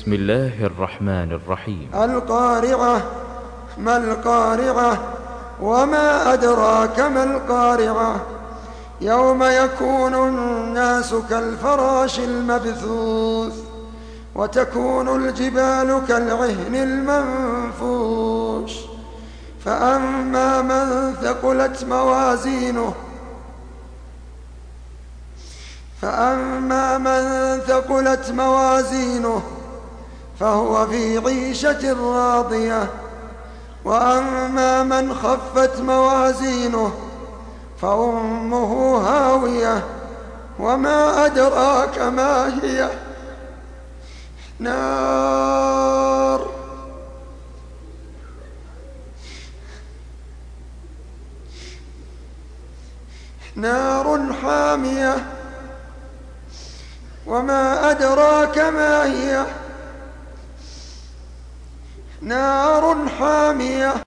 بسم الله الرحمن الرحيم. القارعة. ما القارعة؟ وما أدراك ما القارعة؟ يوم يكون الناس كالفراش المبثوث وتكون الجبال كالعهن المنفوش فأما من ثقلت موازينه فهو في عيشة راضية وأما من خفت موازينه فأمه هاوية وما أدراك ما هي نار حامية وما أدراك ما هي نار حامية.